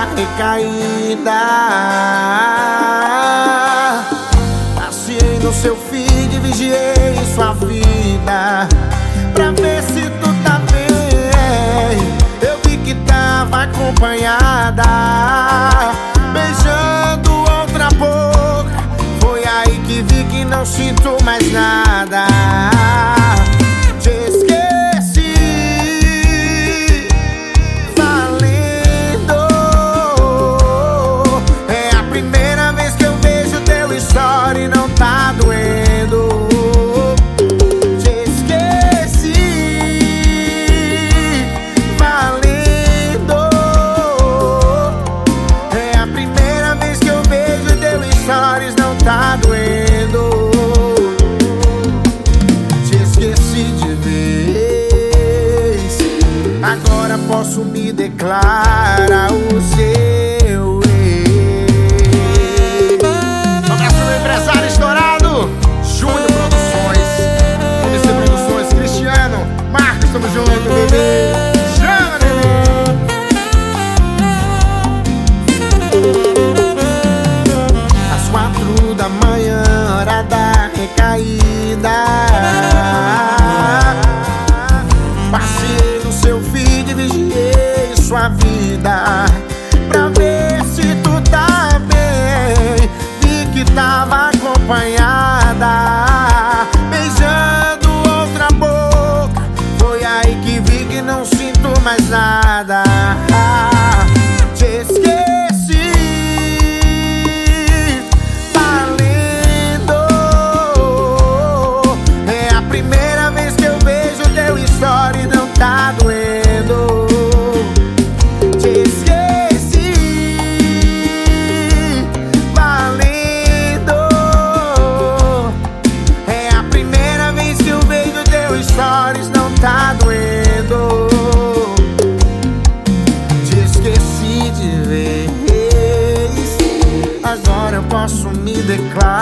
recaída. Passei no seu feed, vigiei sua vida pra ver se tu tá bem. Eu vi que tava acompanhada, beijando outra boca. Foi aí que vi que não sinto mais nada. Te esqueci, valendo. É a primeira vez que eu vejo teu story, não tá doendo. Te esqueci, valendo. É a primeira vez que eu vejo teu stories, não tá doendo. Te esqueci de vez, agora posso me declarar o seu ex. Um abraço pro meu empresário estourado, Júnior Produções, MC Produções, Cristiano, Marcos, tamo junto, bebê. Chama, bebê. Às 4 da manhã, hora da recaída. Passei no seu feed, vigiei sua vida pra ver se tu tá bem. Vi que tava acompanhada, beijando outra boca. Foi aí que vi que não sinto mais nada. Te esqueci, valendo. É a primeira vez que eu vejo teu story, não tá doendo. Te esqueci, valendo. É a primeira vez que eu vejo teu stories, não tá doendo. Te esqueci de vez, agora eu posso me declarar